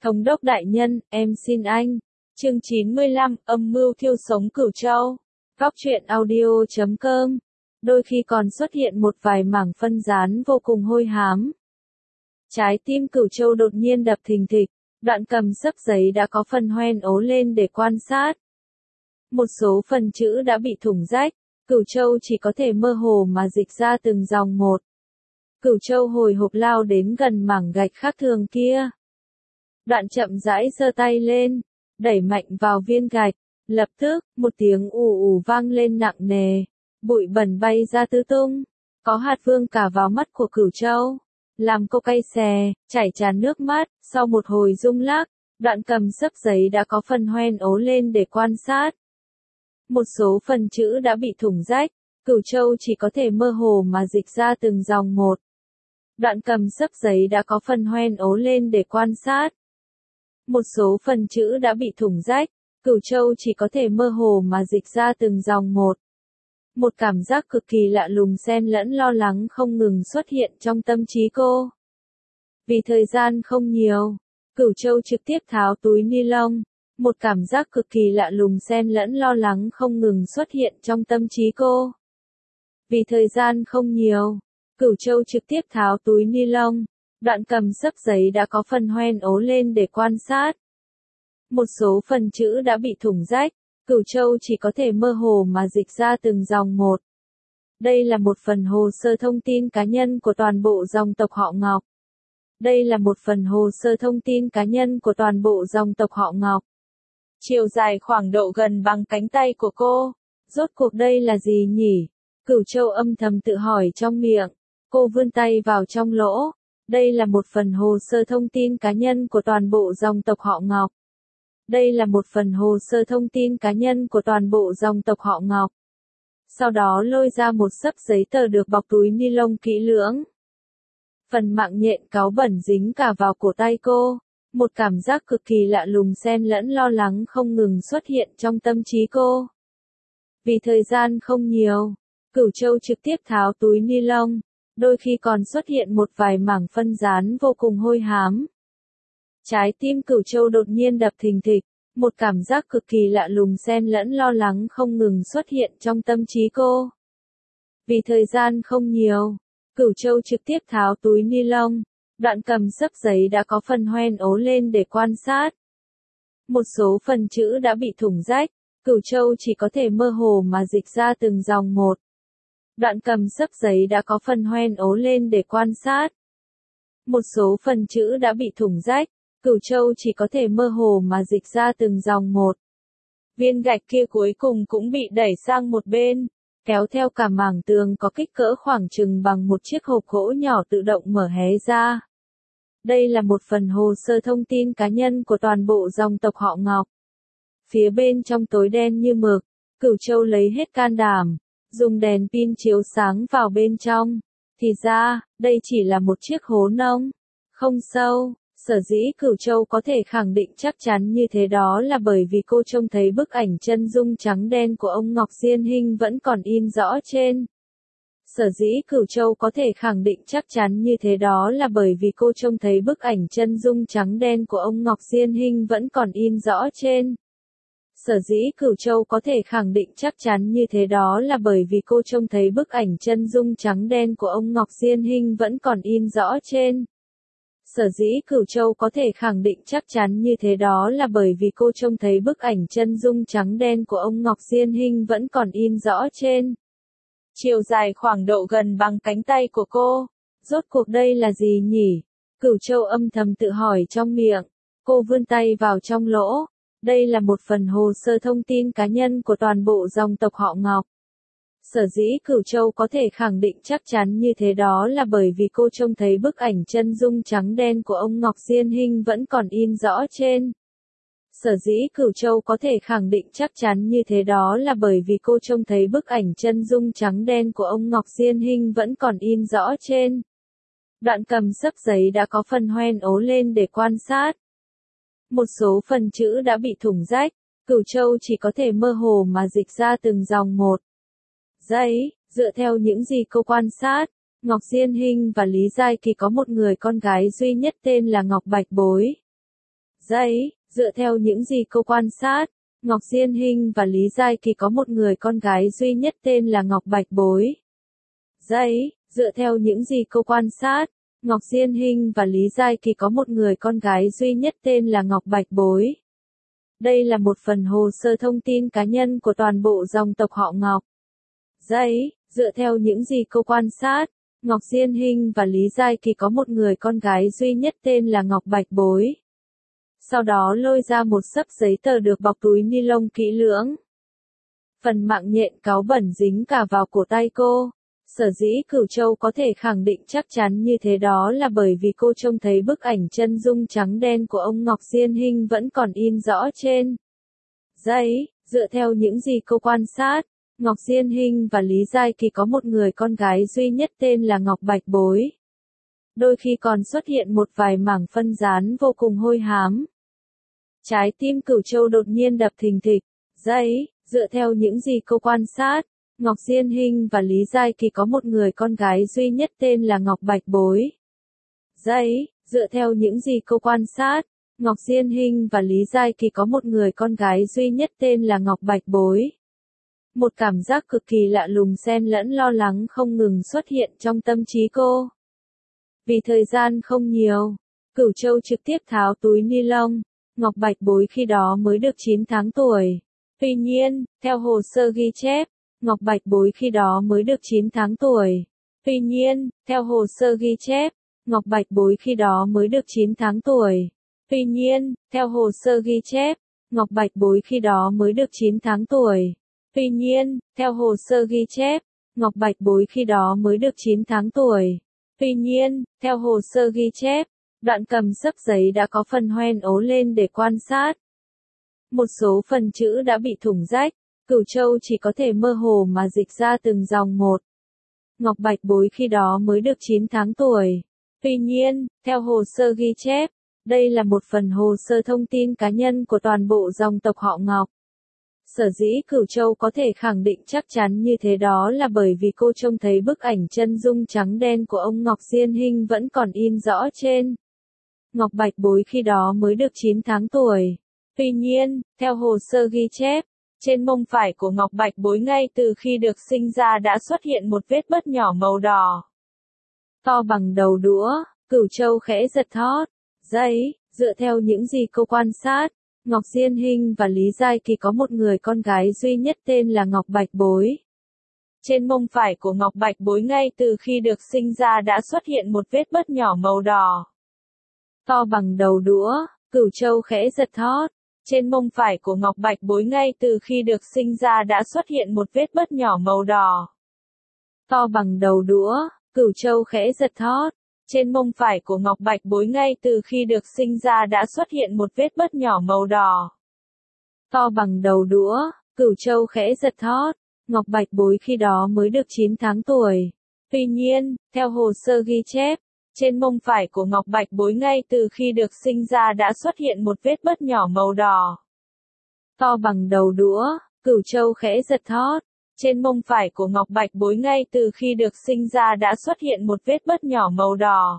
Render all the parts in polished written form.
Thống đốc đại nhân, em xin anh. Chương 95, âm mưu thiêu sống Cửu Châu. Góc truyện audio.com. Đôi khi còn xuất hiện một vài mảng phân rán vô cùng hôi hám. Trái tim Cửu Châu đột nhiên đập thình thịch, Đoạn cầm xấp giấy đã có phần hoen ố lên để quan sát. Một số phần chữ đã bị thủng rách, Cửu Châu chỉ có thể mơ hồ mà dịch ra từng dòng một. Cửu Châu hồi hộp lao đến gần mảng gạch khác thường kia. Đoạn chậm rãi giơ tay lên, đẩy mạnh vào viên gạch, lập tức, một tiếng ù ù vang lên nặng nề, bụi bẩn bay ra tứ tung, có hạt vương cả vào mắt của Cửu Châu, làm cô cay xè, chảy tràn nước mắt. Sau một hồi rung lắc, Đoạn cầm xấp giấy đã có phần hoen ố lên để quan sát. Một số phần chữ đã bị thủng rách, Cửu Châu chỉ có thể mơ hồ mà dịch ra từng dòng một. Đoạn cầm xấp giấy đã có phần hoen ố lên để quan sát. Một số phần chữ đã bị thủng rách, Cửu Châu chỉ có thể mơ hồ mà dịch ra từng dòng một. Một cảm giác cực kỳ lạ lùng xen lẫn lo lắng không ngừng xuất hiện trong tâm trí cô. Vì thời gian không nhiều, Cửu Châu trực tiếp tháo túi ni lông. Một cảm giác cực kỳ lạ lùng xen lẫn lo lắng không ngừng xuất hiện trong tâm trí cô. Vì thời gian không nhiều, Cửu Châu trực tiếp tháo túi ni lông. Đoạn cầm xấp giấy đã có phần hoen ố lên để quan sát. Một số phần chữ đã bị thủng rách, Cửu Châu chỉ có thể mơ hồ mà dịch ra từng dòng một. Đây là một phần hồ sơ thông tin cá nhân của toàn bộ dòng tộc họ Ngọc. Đây là một phần hồ sơ thông tin cá nhân của toàn bộ dòng tộc họ Ngọc. Chiều dài khoảng độ gần bằng cánh tay của cô. Rốt cuộc đây là gì nhỉ? Cửu Châu âm thầm tự hỏi trong miệng. Cô vươn tay vào trong lỗ. Đây là một phần hồ sơ thông tin cá nhân của toàn bộ dòng tộc họ Ngọc. Đây là một phần hồ sơ thông tin cá nhân của toàn bộ dòng tộc họ Ngọc. Sau đó lôi ra một xấp giấy tờ được bọc túi ni lông kỹ lưỡng. Phần mạng nhện cáu bẩn dính cả vào cổ tay cô. Một cảm giác cực kỳ lạ lùng xen lẫn lo lắng không ngừng xuất hiện trong tâm trí cô. Vì thời gian không nhiều, Cửu Châu trực tiếp tháo túi ni lông. Đôi khi còn xuất hiện một vài mảng phân rán vô cùng hôi hám. Trái tim Cửu Châu đột nhiên đập thình thịch, một cảm giác cực kỳ lạ lùng xen lẫn lo lắng không ngừng xuất hiện trong tâm trí cô. Vì thời gian không nhiều, Cửu Châu trực tiếp tháo túi ni lông. Đoạn cầm xấp giấy đã có phần hoen ố lên để quan sát. Một số phần chữ đã bị thủng rách, Cửu Châu chỉ có thể mơ hồ mà dịch ra từng dòng một. Đoạn cầm xấp giấy đã có phần hoen ố lên để quan sát. Một số phần chữ đã bị thủng rách, Cửu Châu chỉ có thể mơ hồ mà dịch ra từng dòng một. Viên gạch kia cuối cùng cũng bị đẩy sang một bên, kéo theo cả mảng tường có kích cỡ khoảng chừng bằng một chiếc hộp gỗ nhỏ tự động mở hé ra. Đây là một phần hồ sơ thông tin cá nhân của toàn bộ dòng tộc họ Ngọc. Phía bên trong tối đen như mực, Cửu Châu lấy hết can đảm, dùng đèn pin chiếu sáng vào bên trong. Thì ra, đây chỉ là một chiếc hố nông, không sâu. Sở dĩ Cửu Châu có thể khẳng định chắc chắn như thế đó là bởi vì cô trông thấy bức ảnh chân dung trắng đen của ông Ngọc Diên Hinh vẫn còn in rõ trên. Sở dĩ Cửu Châu có thể khẳng định chắc chắn như thế đó là bởi vì cô trông thấy bức ảnh chân dung trắng đen của ông Ngọc Diên Hinh vẫn còn in rõ trên. Sở dĩ Cửu Châu có thể khẳng định chắc chắn như thế đó là bởi vì cô trông thấy bức ảnh chân dung trắng đen của ông Ngọc Diên Hinh vẫn còn in rõ trên. Sở dĩ Cửu Châu có thể khẳng định chắc chắn như thế đó là bởi vì cô trông thấy bức ảnh chân dung trắng đen của ông Ngọc Diên Hinh vẫn còn in rõ trên. Chiều dài khoảng độ gần bằng cánh tay của cô. Rốt cuộc đây là gì nhỉ? Cửu Châu âm thầm tự hỏi trong miệng. Cô vươn tay vào trong lỗ. Đây là một phần hồ sơ thông tin cá nhân của toàn bộ dòng tộc họ Ngọc. Sở dĩ Cửu Châu có thể khẳng định chắc chắn như thế đó là bởi vì cô trông thấy bức ảnh chân dung trắng đen của ông Ngọc Diên Hinh vẫn còn in rõ trên. Sở dĩ Cửu Châu có thể khẳng định chắc chắn như thế đó là bởi vì cô trông thấy bức ảnh chân dung trắng đen của ông Ngọc Diên Hinh vẫn còn in rõ trên. Đoạn cầm xấp giấy đã có phần hoen ố lên để quan sát. Một số phần chữ đã bị thủng rách, Cửu Châu chỉ có thể mơ hồ mà dịch ra từng dòng một. Giấy, dựa theo những gì cô quan sát, Ngọc Diên Hinh và Lý Giai Kỳ có một người con gái duy nhất tên là Ngọc Bạch Bối. Giấy, dựa theo những gì cô quan sát, Ngọc Diên Hinh và Lý Giai Kỳ có một người con gái duy nhất tên là Ngọc Bạch Bối. Giấy, dựa theo những gì cô quan sát, Ngọc Diên Hinh và Lý Giai Kỳ có một người con gái duy nhất tên là Ngọc Bạch Bối. Đây là một phần hồ sơ thông tin cá nhân của toàn bộ dòng tộc họ Ngọc. Giấy, dựa theo những gì cô quan sát, Ngọc Diên Hinh và Lý Giai Kỳ có một người con gái duy nhất tên là Ngọc Bạch Bối. Sau đó lôi ra một xấp giấy tờ được bọc túi ni lông kỹ lưỡng. Phần mạng nhện cáu bẩn dính cả vào cổ tay cô. Sở dĩ Cửu Châu có thể khẳng định chắc chắn như thế đó là bởi vì cô trông thấy bức ảnh chân dung trắng đen của ông Ngọc Diên Hinh vẫn còn in rõ trên giấy. Dựa theo những gì cô quan sát, Ngọc Diên Hinh và Lý Giai Kỳ có một người con gái duy nhất tên là Ngọc Bạch Bối. Đôi khi còn xuất hiện một vài mảng phân dán vô cùng hôi hám. Trái tim Cửu Châu đột nhiên đập thình thịch. Giấy, dựa theo những gì cô quan sát, Ngọc Diên Hinh và Lý Giai Kỳ có một người con gái duy nhất tên là Ngọc Bạch Bối. Giấy, dựa theo những gì cô quan sát, Ngọc Diên Hinh và Lý Giai Kỳ có một người con gái duy nhất tên là Ngọc Bạch Bối. Một cảm giác cực kỳ lạ lùng xen lẫn lo lắng không ngừng xuất hiện trong tâm trí cô. Vì thời gian không nhiều, Cửu Châu trực tiếp tháo túi ni lông. Ngọc Bạch Bối khi đó mới được 9 tháng tuổi. Tuy nhiên, theo hồ sơ ghi chép, Ngọc Bạch Bối khi đó mới được 9 tháng tuổi. Tuy nhiên, theo hồ sơ ghi chép, Ngọc Bạch Bối khi đó mới được 9 tháng tuổi. Tuy nhiên, theo hồ sơ ghi chép, Ngọc Bạch Bối khi đó mới được 9 tháng tuổi. Tuy nhiên, theo hồ sơ ghi chép, Ngọc Bạch Bối khi đó mới được 9 tháng tuổi. Tuy nhiên, theo hồ sơ ghi chép, đoạn cầm xấp giấy đã có phần hoen ố lên để quan sát. Một số phần chữ đã bị thủng rách, Cửu Châu chỉ có thể mơ hồ mà dịch ra từng dòng một. Ngọc Bạch Bối khi đó mới được 9 tháng tuổi. Tuy nhiên, theo hồ sơ ghi chép, đây là một phần hồ sơ thông tin cá nhân của toàn bộ dòng tộc họ Ngọc. Sở dĩ Cửu Châu có thể khẳng định chắc chắn như thế đó là bởi vì cô trông thấy bức ảnh chân dung trắng đen của ông Ngọc Diên Hinh vẫn còn in rõ trên. Ngọc Bạch Bối khi đó mới được 9 tháng tuổi. Tuy nhiên, theo hồ sơ ghi chép, trên mông phải của Ngọc Bạch Bối ngay từ khi được sinh ra đã xuất hiện một vết bớt nhỏ màu đỏ. To bằng đầu đũa, Cửu Châu khẽ giật thót. Giấy, dựa theo những gì cô quan sát, Ngọc Diên Hinh và Lý Giai Kỳ có một người con gái duy nhất tên là Ngọc Bạch Bối. Trên mông phải của Ngọc Bạch Bối ngay từ khi được sinh ra đã xuất hiện một vết bớt nhỏ màu đỏ. To bằng đầu đũa, Cửu Châu khẽ giật thót. Trên mông phải của Ngọc Bạch Bối ngay từ khi được sinh ra đã xuất hiện một vết bớt nhỏ màu đỏ. To bằng đầu đũa, Cửu Châu khẽ giật thót. Trên mông phải của Ngọc Bạch Bối ngay từ khi được sinh ra đã xuất hiện một vết bớt nhỏ màu đỏ. To bằng đầu đũa, Cửu Châu khẽ giật thót. Ngọc Bạch Bối khi đó mới được 9 tháng tuổi. Tuy nhiên, theo hồ sơ ghi chép, trên mông phải của Ngọc Bạch Bối ngay từ khi được sinh ra đã xuất hiện một vết bớt nhỏ màu đỏ. To bằng đầu đũa, Cửu Châu khẽ giật thót. Trên mông phải của Ngọc Bạch Bối ngay từ khi được sinh ra đã xuất hiện một vết bớt nhỏ màu đỏ.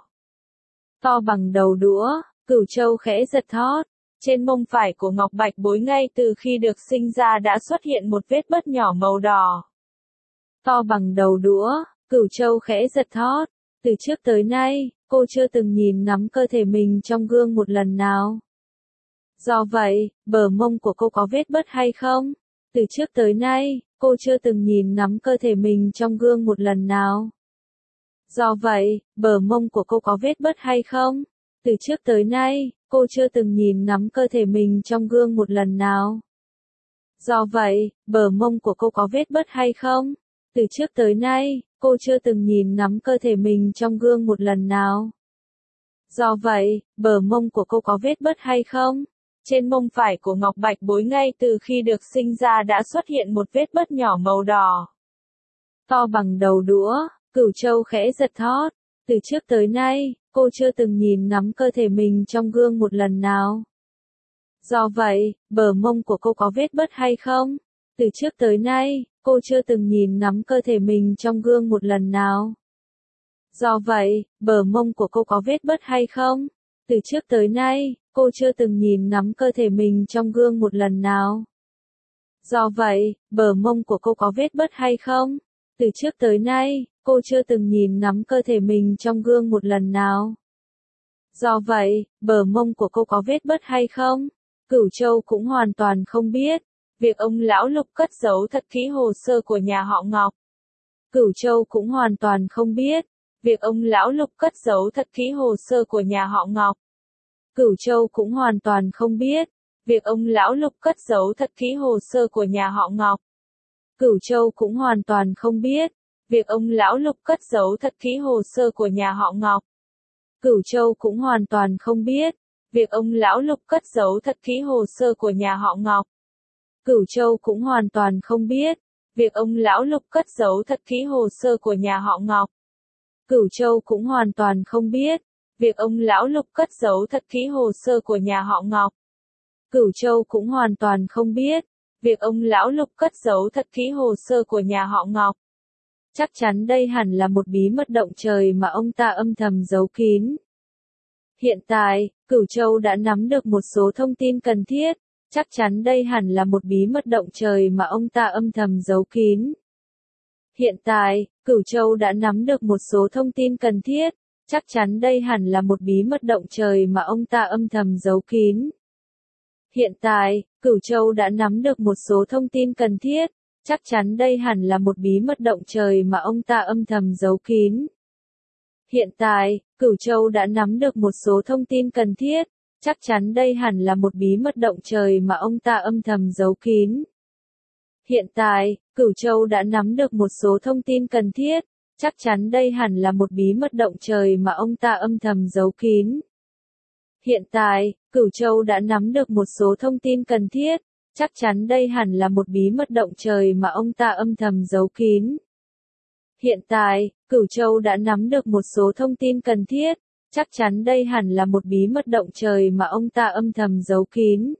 To bằng đầu đũa, Cửu Châu khẽ giật thót. Trên mông phải của Ngọc Bạch Bối ngay từ khi được sinh ra đã xuất hiện một vết bớt nhỏ màu đỏ. To bằng đầu đũa, Cửu Châu khẽ giật thót. Từ trước tới nay, cô chưa từng nhìn ngắm cơ thể mình trong gương một lần nào. Do vậy, bờ mông của cô có vết bớt hay không? Từ trước tới nay, cô chưa từng nhìn ngắm cơ thể mình trong gương một lần nào. Do vậy, bờ mông của cô có vết bớt hay không? Từ trước tới nay, cô chưa từng nhìn ngắm cơ thể mình trong gương một lần nào. Do vậy, bờ mông của cô có vết bớt hay không? Từ trước tới nay, cô chưa từng nhìn ngắm cơ thể mình trong gương một lần nào. Do vậy, bờ mông của cô có vết bớt hay không? Trên mông phải của Ngọc Bạch Bối ngay từ khi được sinh ra đã xuất hiện một vết bớt nhỏ màu đỏ. To bằng đầu đũa, Cửu Châu khẽ giật thót. Từ trước tới nay, cô chưa từng nhìn ngắm cơ thể mình trong gương một lần nào. Do vậy, bờ mông của cô có vết bớt hay không? Từ trước tới nay, cô chưa từng nhìn ngắm cơ thể mình trong gương một lần nào. Do vậy, bờ mông của cô có vết bớt hay không? Từ trước tới nay, cô chưa từng nhìn ngắm cơ thể mình trong gương một lần nào. Do vậy, bờ mông của cô có vết bớt hay không? Từ trước tới nay, cô chưa từng nhìn ngắm cơ thể mình trong gương một lần nào. Do vậy, bờ mông của cô có vết bớt hay không? Cửu Châu cũng hoàn toàn không biết. Việc ông lão Lục cất giấu thật kỹ hồ sơ của nhà họ Ngọc. Cửu Châu cũng hoàn toàn không biết. Việc ông lão Lục cất giấu thật kỹ hồ sơ của nhà họ Ngọc. Cửu Châu cũng hoàn toàn không biết. Việc ông lão Lục cất giấu thật kỹ hồ sơ của nhà họ Ngọc. Cửu Châu cũng hoàn toàn không biết. Việc ông lão Lục cất giấu thật kỹ hồ sơ của nhà họ Ngọc. Cửu Châu cũng hoàn toàn không biết. Việc ông lão Lục cất giấu thật kỹ hồ sơ của nhà họ Ngọc. Cửu Châu cũng hoàn toàn không biết. Việc ông lão Lục cất giấu thật kỹ hồ sơ của nhà họ Ngọc. Cửu Châu cũng hoàn toàn không biết. Việc ông lão Lục cất giấu thật kỹ hồ sơ của nhà họ Ngọc. Cửu Châu cũng hoàn toàn không biết. Việc ông lão Lục cất giấu thật kỹ hồ sơ của nhà họ Ngọc. Chắc chắn đây hẳn là một bí mật động trời mà ông ta âm thầm giấu kín. Hiện tại, Cửu Châu đã nắm được một số thông tin cần thiết. Chắc chắn đây hẳn là một bí mật động trời mà ông ta âm thầm giấu kín. Hiện tại, Cửu Châu đã nắm được một số thông tin cần thiết. Chắc chắn đây hẳn là một bí mật động trời mà ông ta âm thầm giấu kín. Hiện tại, Cửu Châu đã nắm được một số thông tin cần thiết. Chắc chắn đây hẳn là một bí mật động trời mà ông ta âm thầm giấu kín. Hiện tại, Cửu Châu đã nắm được một số thông tin cần thiết. Chắc chắn đây hẳn là một bí mật động trời mà ông ta âm thầm giấu kín. Hiện tại, Cửu Châu đã nắm được một số thông tin cần thiết. Chắc chắn đây hẳn là một bí mật động trời mà ông ta âm thầm giấu kín. Hiện tại, Cửu Châu đã nắm được một số thông tin cần thiết. Chắc chắn đây hẳn là một bí mật động trời mà ông ta âm thầm giấu kín. Hiện tại, Cửu Châu đã nắm được một số thông tin cần thiết. Chắc chắn đây hẳn là một bí mật động trời mà ông ta âm thầm giấu kín.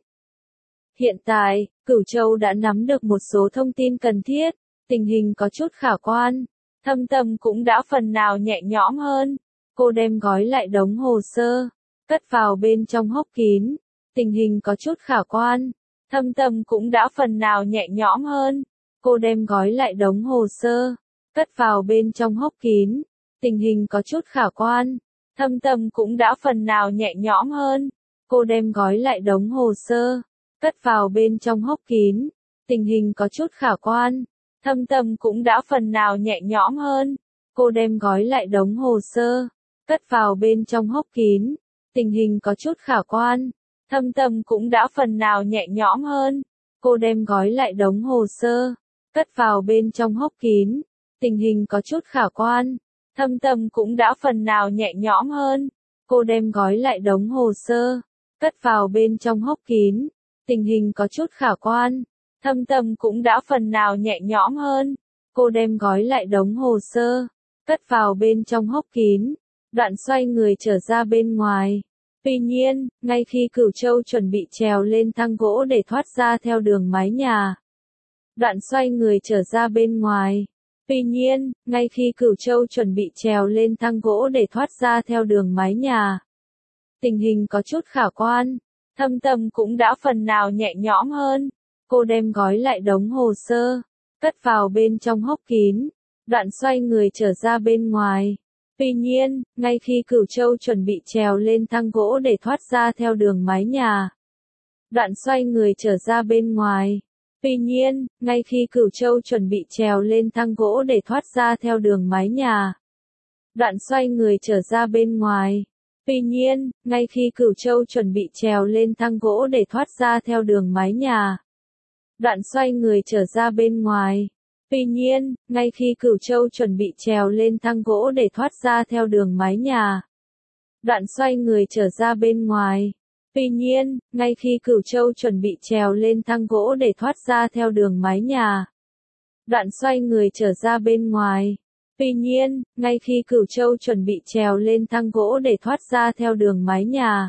Hiện tại, Cửu Châu đã nắm được một số thông tin cần thiết. Tình hình có chút khả quan. Thâm Tâm cũng đã phần nào nhẹ nhõm hơn. Cô đem gói lại đống hồ sơ, cất vào bên trong hốc kín. Tình hình có chút khả quan. Thâm Tâm cũng đã phần nào nhẹ nhõm hơn. Cô đem gói lại đống hồ sơ, cất vào bên trong hốc kín. Tình hình có chút khả quan. Thâm Tâm cũng đã phần nào nhẹ nhõm hơn. Cô đem gói lại đống hồ sơ, cất vào bên trong hốc kín. Tình hình có chút khả quan. Thâm Tâm cũng đã phần nào nhẹ nhõm hơn. Cô đem gói lại đống hồ sơ, cất vào bên trong hốc kín. Tình hình có chút khả quan. Thâm Tâm cũng đã phần nào nhẹ nhõm hơn. Cô đem gói lại đống hồ sơ, cất vào bên trong hốc kín. Tình hình có chút khả quan. Thâm Tâm cũng đã phần nào nhẹ nhõm hơn. Cô đem gói lại đống hồ sơ, cất vào bên trong hốc kín. Tình hình có chút khả quan. Thâm Tâm cũng đã phần nào nhẹ nhõm hơn. Cô đem gói lại đống hồ sơ, cất vào bên trong hốc kín. Đoạn xoay người trở ra bên ngoài. Tuy nhiên, ngay khi Cửu Châu chuẩn bị trèo lên thang gỗ để thoát ra theo đường mái nhà. Đoạn xoay người trở ra bên ngoài. Tuy nhiên, ngay khi Cửu Châu chuẩn bị trèo lên thang gỗ để thoát ra theo đường mái nhà. Tình hình có chút khả quan. Thâm Tâm cũng đã phần nào nhẹ nhõm hơn. Cô đem gói lại đống hồ sơ, cất vào bên trong hốc kín. Đoạn xoay người trở ra bên ngoài. Tuy nhiên, ngay khi Cửu Châu chuẩn bị trèo lên thang gỗ để thoát ra theo đường mái nhà. Đoạn xoay người trở ra bên ngoài. Tuy nhiên, ngay khi Cửu Châu chuẩn bị trèo lên thang gỗ để thoát ra theo đường mái nhà. Đoạn xoay người trở ra bên ngoài. Tuy nhiên, ngay khi Cửu Châu chuẩn bị trèo lên thang gỗ để thoát ra theo đường mái nhà. Đoạn xoay người trở ra bên ngoài. Tuy nhiên, ngay khi Cửu Châu chuẩn bị trèo lên thang gỗ để thoát ra theo đường mái nhà. Đoạn xoay người trở ra bên ngoài. Tuy nhiên, ngay khi Cửu Châu chuẩn bị trèo lên thang gỗ để thoát ra theo đường mái nhà. Đoạn xoay người trở ra bên ngoài. Tuy nhiên, ngay khi Cửu Châu chuẩn bị trèo lên thang gỗ để thoát ra theo đường mái nhà.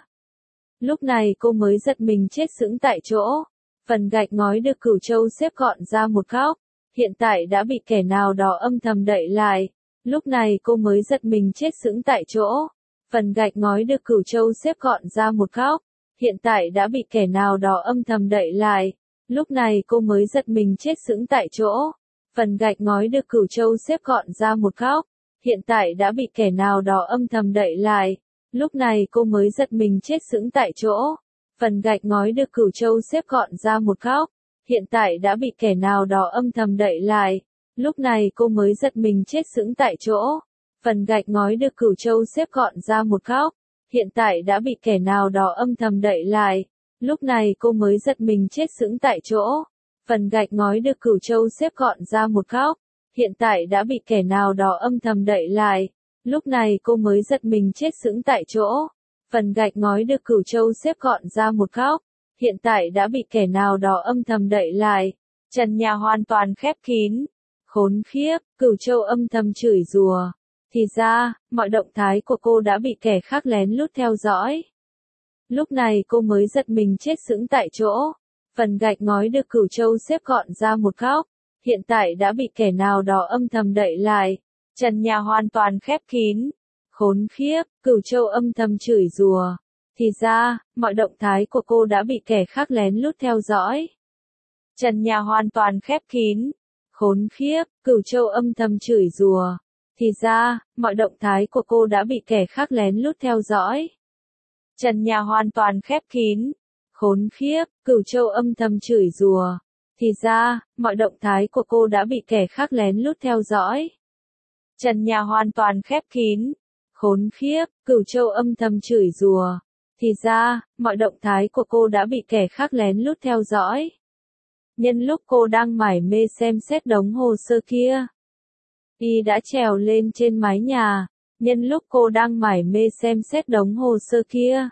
Lúc này cô mới giật mình chết sững tại chỗ. Phần gạch ngói được Cửu Châu xếp gọn ra một góc, hiện tại đã bị kẻ nào đó âm thầm đậy lại. Lúc này cô mới giật mình chết sững tại chỗ. Phần gạch ngói được Cửu Châu xếp gọn ra một góc, hiện tại đã bị kẻ nào đó âm thầm đậy lại. Lúc này cô mới giật mình chết sững tại chỗ. Phần gạch ngói được Cửu Châu xếp gọn ra một góc, hiện tại đã bị kẻ nào đó âm thầm đậy lại. Lúc này cô mới giật mình chết sững tại chỗ. Phần gạch ngói được Cửu Châu xếp gọn ra một góc, hiện tại đã bị kẻ nào đó âm thầm đậy lại. Lúc này cô mới giật mình chết sững tại chỗ. Phần gạch ngói được Cửu Châu xếp gọn ra một góc, hiện tại đã bị kẻ nào đó âm thầm đậy lại. Lúc này cô mới giật mình chết sững tại chỗ. Phần gạch ngói được Cửu Châu xếp gọn ra một góc, hiện tại đã bị kẻ nào đó âm thầm đậy lại. Lúc này cô mới giật mình chết sững tại chỗ. Phần gạch ngói được Cửu Châu xếp gọn ra một góc, hiện tại đã bị kẻ nào đó âm thầm đậy lại. Trần nhà hoàn toàn khép kín. Khốn khiếp, Cửu Châu âm thầm chửi rủa. Thì ra, mọi động thái của cô đã bị kẻ khác lén lút theo dõi. Lúc này cô mới giật mình chết sững tại chỗ. Phần gạch ngói được Cửu Châu xếp gọn ra một góc, hiện tại đã bị kẻ nào đó âm thầm đậy lại. Trần nhà hoàn toàn khép kín. Khốn khiếp, Cửu Châu âm thầm chửi rủa. Thì ra, mọi động thái của cô đã bị kẻ khác lén lút theo dõi. Trần nhà hoàn toàn khép kín. Khốn khiếp, Cửu Châu âm thầm chửi rủa. Thì ra, mọi động thái của cô đã bị kẻ khác lén lút theo dõi. Trần nhà hoàn toàn khép kín. Khốn khiếp, Cửu Châu âm thầm chửi rủa. Thì ra, mọi động thái của cô đã bị kẻ khác lén lút theo dõi. Trần nhà hoàn toàn khép kín. Khốn khiếp, Cửu Châu âm thầm chửi rủa. Thì ra, mọi động thái của cô đã bị kẻ khác lén lút theo dõi. Nhân lúc cô đang mải mê xem xét đống hồ sơ kia, Y đã trèo lên trên mái nhà. Nhân lúc cô đang mải mê xem xét đống hồ sơ kia,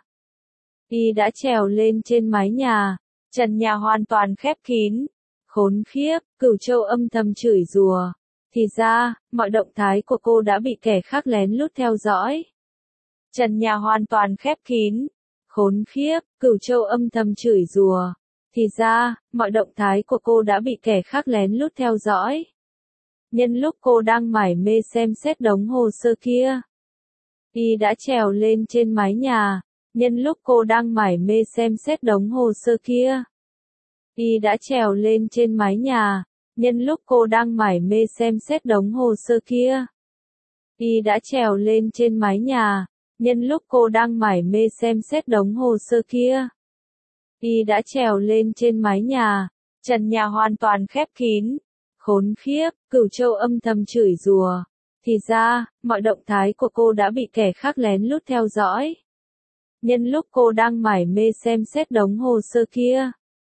Y đã trèo lên trên mái nhà. Trần nhà hoàn toàn khép kín. Khốn khiếp, Cửu Châu âm thầm chửi rủa. Thì ra, mọi động thái của cô đã bị kẻ khác lén lút theo dõi. Trần nhà hoàn toàn khép kín. Khốn khiếp, Cửu Châu âm thầm chửi rủa. Thì ra, mọi động thái của cô đã bị kẻ khác lén lút theo dõi. Nhân lúc cô đang mải mê xem xét đống hồ sơ kia, Y đã trèo lên trên mái nhà. Nhân lúc cô đang mải mê xem xét đống hồ sơ kia, Y đã trèo lên trên mái nhà. Nhân lúc cô đang mải mê xem xét đống hồ sơ kia, Y đã trèo lên trên mái nhà. Nhân lúc cô đang mải mê xem xét đống hồ sơ kia, Y đã trèo lên trên mái nhà. Trần nhà hoàn toàn khép kín. Khốn khiếp, Cửu Châu âm thầm chửi rủa. Thì ra, mọi động thái của cô đã bị kẻ khác lén lút theo dõi. Nhân lúc cô đang mải mê xem xét đống hồ sơ kia,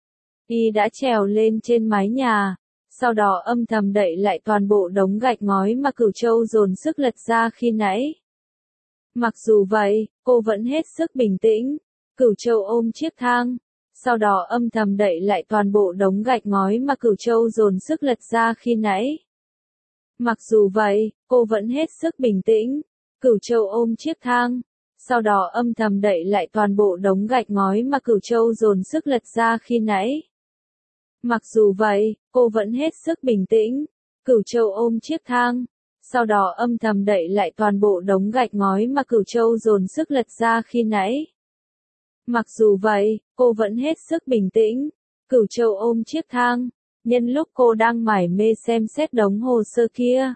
Y đã trèo lên trên mái nhà. Sau đó âm thầm đậy lại toàn bộ đống gạch ngói mà Cửu Châu dồn sức lật ra khi nãy. Mặc dù vậy, cô vẫn hết sức bình tĩnh. Cửu Châu ôm chiếc thang. Sau đó âm thầm đậy lại toàn bộ đống gạch ngói mà Cửu Châu dồn sức lật ra khi nãy. Mặc dù vậy, cô vẫn hết sức bình tĩnh. Cửu Châu ôm chiếc thang. Sau đó âm thầm đậy lại toàn bộ đống gạch ngói mà Cửu Châu dồn sức lật ra khi nãy. Mặc dù vậy, cô vẫn hết sức bình tĩnh. Cửu Châu ôm chiếc thang. Sau đó âm thầm đậy lại toàn bộ đống gạch ngói mà Cửu Châu dồn sức lật ra khi nãy. Mặc dù vậy, cô vẫn hết sức bình tĩnh. Cửu Châu ôm chiếc thang. Nhân lúc cô đang mải mê xem xét đống hồ sơ kia,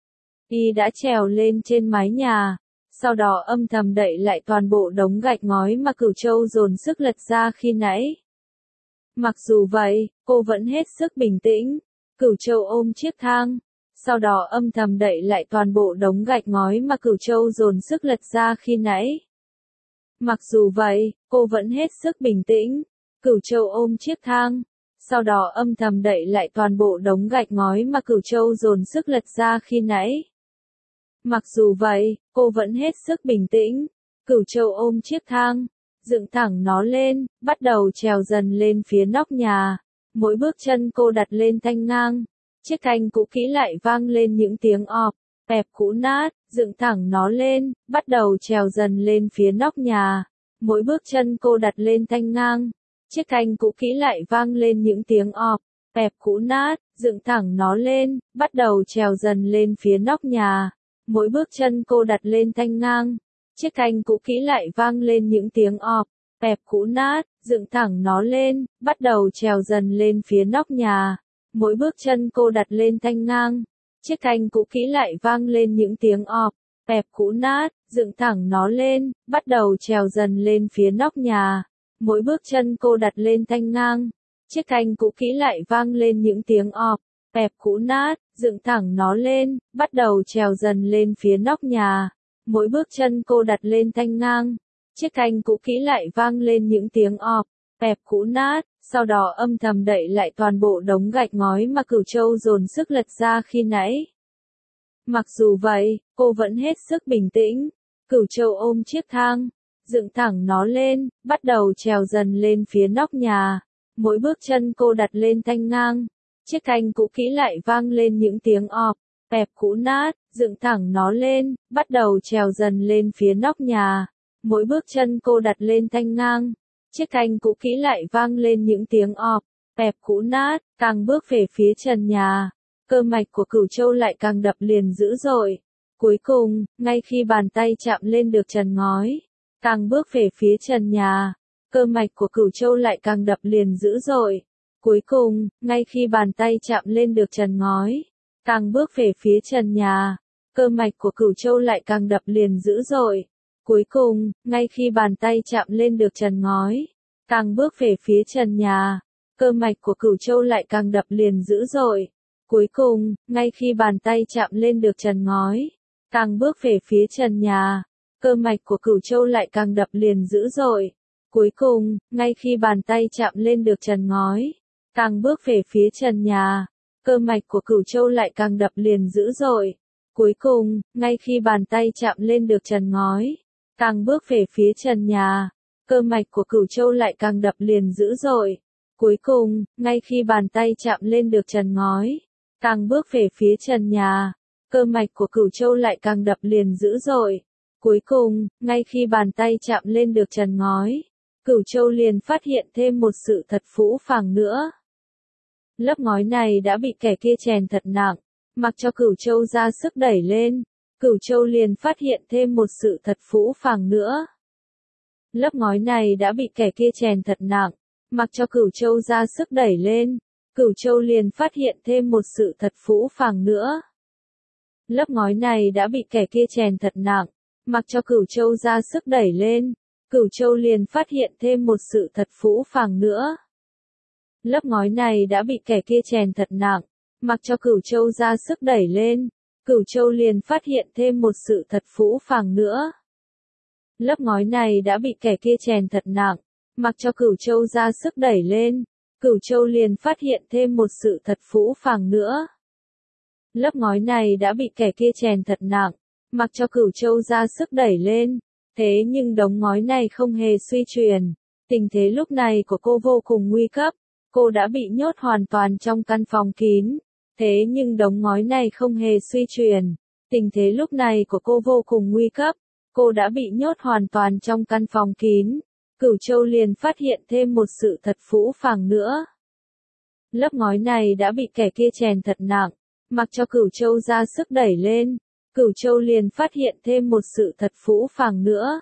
Y đã trèo lên trên mái nhà. Sau đó âm thầm đậy lại toàn bộ đống gạch ngói mà Cửu Châu dồn sức lật ra khi nãy. Mặc dù vậy, cô vẫn hết sức bình tĩnh. Cửu Châu ôm chiếc thang. Sau đó âm thầm đậy lại toàn bộ đống gạch ngói mà Cửu Châu dồn sức lật ra khi nãy. Mặc dù vậy, cô vẫn hết sức bình tĩnh. Cửu Châu ôm chiếc thang. Sau đó âm thầm đậy lại toàn bộ đống gạch ngói mà Cửu Châu dồn sức lật ra khi nãy. Mặc dù vậy, cô vẫn hết sức bình tĩnh. Cửu Châu ôm chiếc thang, dựng thẳng nó lên, bắt đầu trèo dần lên phía nóc nhà. Mỗi bước chân cô đặt lên thanh ngang, chiếc thanh cũ kỹ lại vang lên những tiếng ọp, bẹp cũ nát, dựng thẳng nó lên, bắt đầu trèo dần lên phía nóc nhà. Mỗi bước chân cô đặt lên thanh ngang, chiếc thanh cũ kỹ lại vang lên những tiếng ọp, bẹp cũ nát, dựng thẳng nó lên, bắt đầu trèo dần lên phía nóc nhà. Mỗi bước chân cô đặt lên thanh ngang, Chiếc canh cũ kỹ lại vang lên những tiếng ọp, bẹp cũ nát, dựng thẳng nó lên, bắt đầu trèo dần lên phía nóc nhà. Mỗi bước chân cô đặt lên thanh ngang. Chiếc canh cũ kỹ lại vang lên những tiếng ọp, bẹp cũ nát, dựng thẳng nó lên, bắt đầu trèo dần lên phía nóc nhà. Mỗi bước chân cô đặt lên thanh ngang. Chiếc canh cũ kỹ lại vang lên những tiếng ọp, bẹp cũ nát, dựng thẳng nó lên, bắt đầu trèo dần lên phía nóc nhà. Mỗi bước chân cô đặt lên thanh ngang. Chiếc canh cũ kỹ lại vang lên những tiếng ọp, bẹp cũ nát, sau đó âm thầm đậy lại toàn bộ đống gạch ngói mà Cửu Châu dồn sức lật ra khi nãy. Mặc dù vậy, cô vẫn hết sức bình tĩnh. Cửu Châu ôm chiếc thang, dựng thẳng nó lên, bắt đầu trèo dần lên phía nóc nhà. Mỗi bước chân cô đặt lên thanh ngang. Chiếc canh cũ kỹ lại vang lên những tiếng ọp, bẹp cũ nát, dựng thẳng nó lên, bắt đầu trèo dần lên phía nóc nhà. Mỗi bước chân cô đặt lên thanh ngang. Chiếc canh cũ kỹ lại vang lên những tiếng ọp, bẹp cũ nát, càng bước về phía trần nhà. Cơ mạch của Cửu Châu lại càng đập liền dữ dội. Cuối cùng, ngay khi bàn tay chạm lên được trần ngói, càng bước về phía trần nhà. Cơ mạch của Cửu Châu lại càng đập liền dữ dội. Cuối cùng, ngay khi bàn tay chạm lên được trần ngói, càng bước về phía trần nhà. Cơ mạch của Cửu Châu lại càng đập liền dữ dội. Cuối cùng, ngay khi bàn tay chạm lên được trần ngói, càng bước về phía trần nhà. Cơ mạch của Cửu Châu lại càng đập liền dữ dội. Cuối cùng, ngay khi bàn tay chạm lên được trần ngói, càng bước về phía trần nhà. Cơ mạch của Cửu Châu lại càng đập liền dữ dội. Cuối cùng, ngay khi bàn tay chạm lên được trần ngói, càng bước về phía trần nhà. Cơ mạch của Cửu Châu lại càng đập liền dữ dội. Cuối cùng, ngay khi bàn tay chạm lên được trần ngói, càng bước về phía trần nhà. Cơ mạch của Cửu Châu lại càng đập liền dữ dội. Cuối cùng, ngay khi bàn tay chạm lên được trần ngói, càng bước về phía trần nhà. Cơ mạch của Cửu Châu lại càng đập liền dữ dội. Cuối cùng, ngay khi bàn tay chạm lên được trần ngói, Cửu Châu liền phát hiện thêm một sự thật phũ phàng nữa. Lớp ngói này đã bị kẻ kia chèn thật nặng, mặc cho Cửu Châu ra sức đẩy lên, Cửu Châu liền phát hiện thêm một sự thật phũ phàng nữa. Lớp ngói này đã bị kẻ kia chèn thật nặng, mặc cho Cửu Châu ra sức đẩy lên, Cửu Châu liền phát hiện thêm một sự thật phũ phàng nữa. Lớp ngói này đã bị kẻ kia chèn thật nặng, mặc cho Cửu Châu ra sức đẩy lên, Cửu Châu liền phát hiện thêm một sự thật phũ phàng nữa. Lớp ngói này đã bị kẻ kia chèn thật nặng, mặc cho Cửu Châu ra sức đẩy lên, Cửu Châu liền phát hiện thêm một sự thật phũ phàng nữa. Lớp ngói này đã bị kẻ kia chèn thật nặng, mặc cho Cửu Châu ra sức đẩy lên, Cửu Châu liền phát hiện thêm một sự thật phũ phàng nữa. Lớp ngói này đã bị kẻ kia chèn thật nặng, mặc cho Cửu Châu ra sức đẩy lên, thế nhưng đống ngói này không hề suy chuyển. Tình thế lúc này của cô vô cùng nguy cấp, cô đã bị nhốt hoàn toàn trong căn phòng kín. Thế nhưng đống ngói này không hề suy chuyển. Tình thế lúc này của cô vô cùng nguy cấp, cô đã bị nhốt hoàn toàn trong căn phòng kín. Cửu Châu liền phát hiện thêm một sự thật phũ phàng nữa. Lớp ngói này đã bị kẻ kia chèn thật nặng, mặc cho Cửu Châu ra sức đẩy lên, Cửu Châu liền phát hiện thêm một sự thật phũ phàng nữa.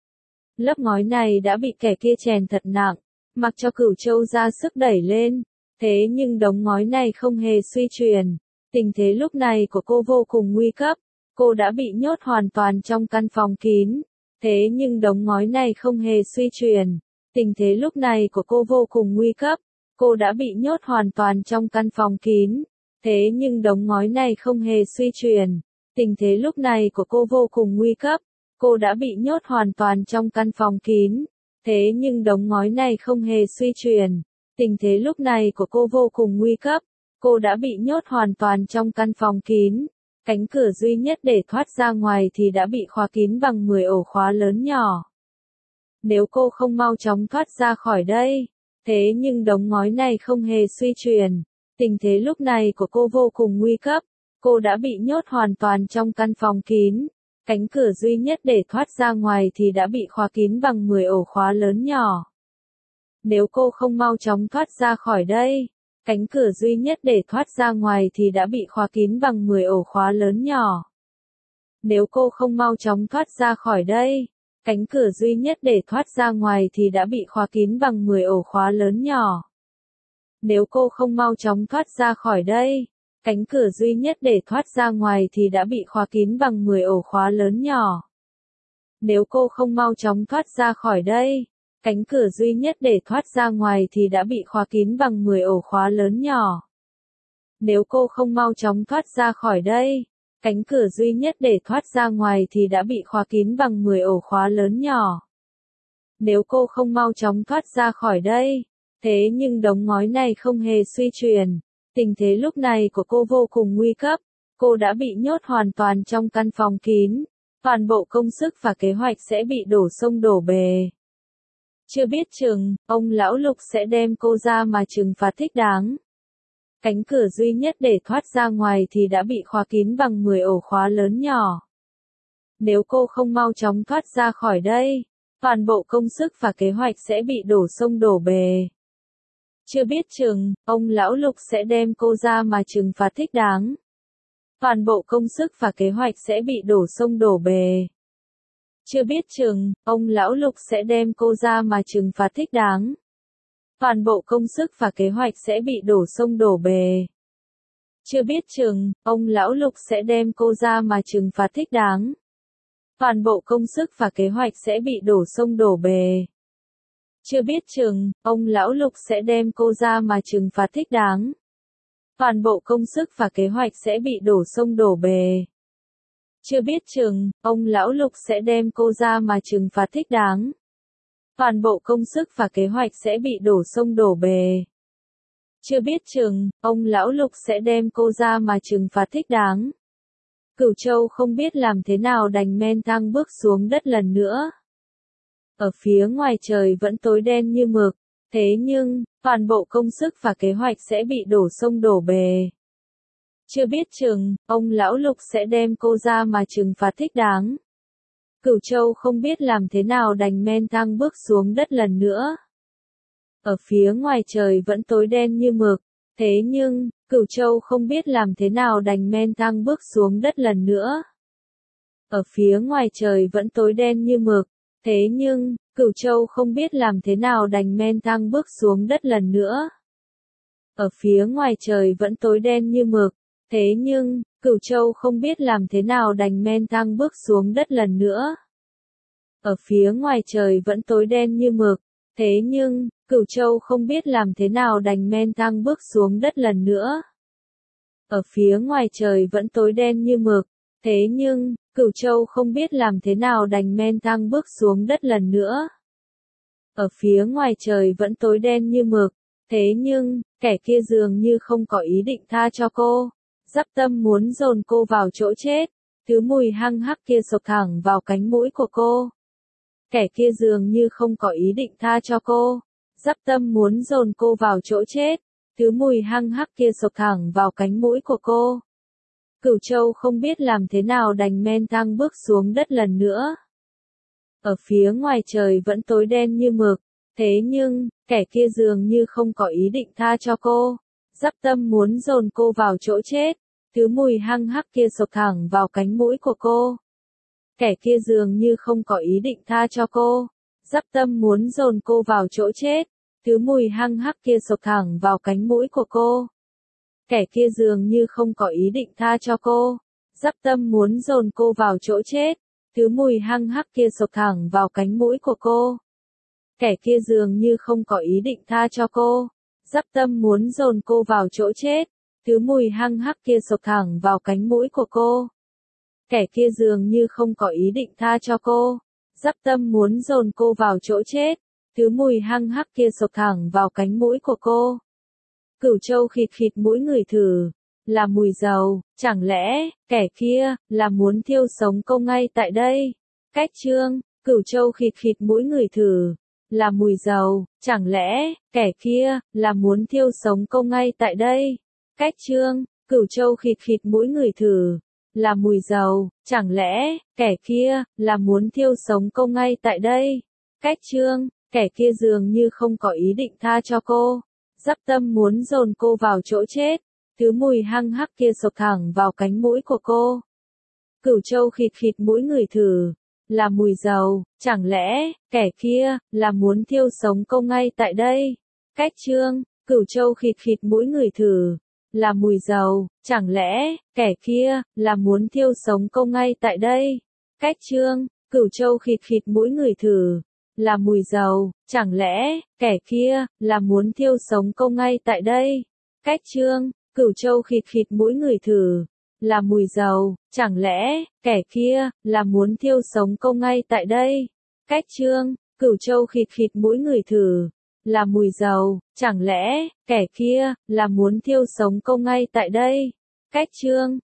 Lớp ngói này đã bị kẻ kia chèn thật nặng, mặc cho Cửu Châu ra sức đẩy lên, thế nhưng đống ngói này không hề suy chuyển. Tình thế lúc này của cô vô cùng nguy cấp, cô đã bị nhốt hoàn toàn trong căn phòng kín. Thế nhưng đống ngói này không hề suy chuyển. Tình thế lúc này của cô vô cùng nguy cấp, cô đã bị nhốt hoàn toàn trong căn phòng kín. Thế nhưng đống ngói này không hề suy chuyển. Tình thế lúc này của cô vô cùng nguy cấp, cô đã bị nhốt hoàn toàn trong căn phòng kín. Thế nhưng đống ngói này không hề suy chuyển. Tình thế lúc này của cô vô cùng nguy cấp, cô đã bị nhốt hoàn toàn trong căn phòng kín. Cánh cửa duy nhất để thoát ra ngoài thì đã bị khóa kín bằng 10 ổ khóa lớn nhỏ. Nếu cô không mau chóng thoát ra khỏi đây, thế nhưng đống ngói này không hề suy chuyển. Tình thế lúc này của cô vô cùng nguy cấp, cô đã bị nhốt hoàn toàn trong căn phòng kín. Cánh cửa duy nhất để thoát ra ngoài thì đã bị khóa kín bằng 10 ổ khóa lớn nhỏ. Nếu cô không mau chóng thoát ra khỏi đây, cánh cửa duy nhất để thoát ra ngoài thì đã bị khóa kín bằng 10 ổ khóa lớn nhỏ. Nếu cô không mau chóng thoát ra khỏi đây, cánh cửa duy nhất để thoát ra ngoài thì đã bị khóa kín bằng 10 ổ khóa lớn nhỏ. Nếu cô không mau chóng thoát ra khỏi đây, cánh cửa duy nhất để thoát ra ngoài thì đã bị khóa kín bằng 10 ổ khóa lớn nhỏ. Nếu cô không mau chóng thoát ra khỏi đây, cánh cửa duy nhất để thoát ra ngoài thì đã bị khóa kín bằng 10 ổ khóa lớn nhỏ. Nếu cô không mau chóng thoát ra khỏi đây, cánh cửa duy nhất để thoát ra ngoài thì đã bị khóa kín bằng 10 ổ khóa lớn nhỏ. Nếu cô không mau chóng thoát ra khỏi đây, thế nhưng đống ngói này không hề suy chuyển. Tình thế lúc này của cô vô cùng nguy cấp, cô đã bị nhốt hoàn toàn trong căn phòng kín, toàn bộ công sức và kế hoạch sẽ bị đổ sông đổ bề. Chưa biết chừng, ông lão Lục sẽ đem cô ra mà trừng phạt thích đáng. Cánh cửa duy nhất để thoát ra ngoài thì đã bị khóa kín bằng 10 ổ khóa lớn nhỏ. Nếu cô không mau chóng thoát ra khỏi đây, toàn bộ công sức và kế hoạch sẽ bị đổ sông đổ bề. Chưa biết chừng, ông lão Lục sẽ đem cô ra mà trừng phạt thích đáng. Toàn bộ công sức và kế hoạch sẽ bị đổ sông đổ bề. Chưa biết chừng, ông lão Lục sẽ đem cô ra mà trừng phạt thích đáng. Toàn bộ công sức và kế hoạch sẽ bị đổ sông đổ bề. Chưa biết chừng, ông lão Lục sẽ đem cô ra mà trừng phạt thích đáng. Toàn bộ công sức và kế hoạch sẽ bị đổ sông đổ bề. Chưa biết chừng, ông lão Lục sẽ đem cô ra mà trừng phạt thích đáng. Toàn bộ công sức và kế hoạch sẽ bị đổ sông đổ bề. Chưa biết chừng, ông lão Lục sẽ đem cô ra mà trừng phạt thích đáng. Toàn bộ công sức và kế hoạch sẽ bị đổ sông đổ bề. Chưa biết chừng, ông lão Lục sẽ đem cô ra mà trừng phạt thích đáng. Cửu Châu không biết làm thế nào đành men thang bước xuống đất lần nữa. Ở phía ngoài trời vẫn tối đen như mực, thế nhưng, toàn bộ công sức và kế hoạch sẽ bị đổ sông đổ bề. Chưa biết chừng, ông lão Lục sẽ đem cô ra mà trừng phạt thích đáng. Cửu Châu không biết làm thế nào đành men thang bước xuống đất lần nữa. Ở phía ngoài trời vẫn tối đen như mực, thế nhưng, Cửu Châu không biết làm thế nào đành men thang bước xuống đất lần nữa. Ở phía ngoài trời vẫn tối đen như mực, thế nhưng, Cửu Châu không biết làm thế nào đành men thang bước xuống đất lần nữa. Ở phía ngoài trời vẫn tối đen như mực, thế nhưng, Cửu Châu không biết làm thế nào đành men thang bước xuống đất lần nữa. Ở phía ngoài trời vẫn tối đen như mực, thế nhưng, Cửu Châu không biết làm thế nào đành men thang bước xuống đất lần nữa. Ở phía ngoài trời vẫn tối đen như mực, thế nhưng, Cửu Châu không biết làm thế nào đành men thang bước xuống đất lần nữa. Ở phía ngoài trời vẫn tối đen như mực, thế nhưng, kẻ kia dường như không có ý định tha cho cô. Dắp tâm muốn dồn cô vào chỗ chết, thứ mùi hăng hắc kia sộc thẳng vào cánh mũi của cô. Kẻ kia dường như không có ý định tha cho cô. Dắp tâm muốn dồn cô vào chỗ chết, thứ mùi hăng hắc kia sộc thẳng vào cánh mũi của cô. Cửu Châu không biết làm thế nào đành men thang bước xuống đất lần nữa. Ở phía ngoài trời vẫn tối đen như mực, thế nhưng, kẻ kia dường như không có ý định tha cho cô. Dắp tâm muốn dồn cô vào chỗ chết, thứ mùi hăng hắc kia sộc thẳng vào cánh mũi của cô. Kẻ kia dường như không có ý định tha cho cô. Dắp tâm muốn dồn cô vào chỗ chết, thứ mùi hăng hắc kia sộc thẳng vào cánh mũi của cô. Kẻ kia dường như không có ý định tha cho cô. Dắp tâm muốn dồn cô vào chỗ chết, thứ mùi hăng hắc kia sộc thẳng vào cánh mũi của cô. Kẻ kia dường như không có ý định tha cho cô. Dắp tâm muốn dồn cô vào chỗ chết, thứ mùi hăng hắc kia sộc thẳng vào cánh mũi của cô. Kẻ kia dường như không có ý định tha cho cô. Dắp tâm muốn dồn cô vào chỗ chết, thứ mùi hăng hắc kia sộc thẳng vào cánh mũi của cô. Cửu Châu khịt khịt mũi ngửi thử, là mùi dầu, chẳng lẽ, kẻ kia, là muốn thiêu sống cô ngay tại đây? Cách chương, Cửu Châu khịt khịt mũi ngửi thử, là mùi dầu, chẳng lẽ, kẻ kia, là muốn thiêu sống cô ngay tại đây? Cách chương, Cửu Châu khịt khịt mũi ngửi thử, là mùi dầu, chẳng lẽ, kẻ kia, là muốn thiêu sống cô ngay tại đây? Cách chương, kẻ kia dường như không có ý định tha cho cô. Dắp tâm muốn dồn cô vào chỗ chết, thứ mùi hăng hắc kia sộc thẳng vào cánh mũi của cô. Cửu Châu khịt khịt mũi người thử, là mùi dầu, chẳng lẽ, kẻ kia, là muốn thiêu sống cô ngay tại đây? Cách chương, Cửu Châu khịt khịt mũi người thử, là mùi dầu, chẳng lẽ, kẻ kia, là muốn thiêu sống cô ngay tại đây? Cách chương, Cửu Châu khịt khịt mũi người thử, là mùi dầu, chẳng lẽ, kẻ kia, là muốn thiêu sống cô ngay tại đây? Cách chương, Cửu Châu khịt khịt mũi người thử, là mùi dầu, chẳng lẽ, kẻ kia, là muốn thiêu sống cô ngay tại đây? Cách chương, Cửu Châu khịt khịt mũi người thử, là mùi dầu, chẳng lẽ, kẻ kia, là muốn thiêu sống cô ngay tại đây? Cách chương,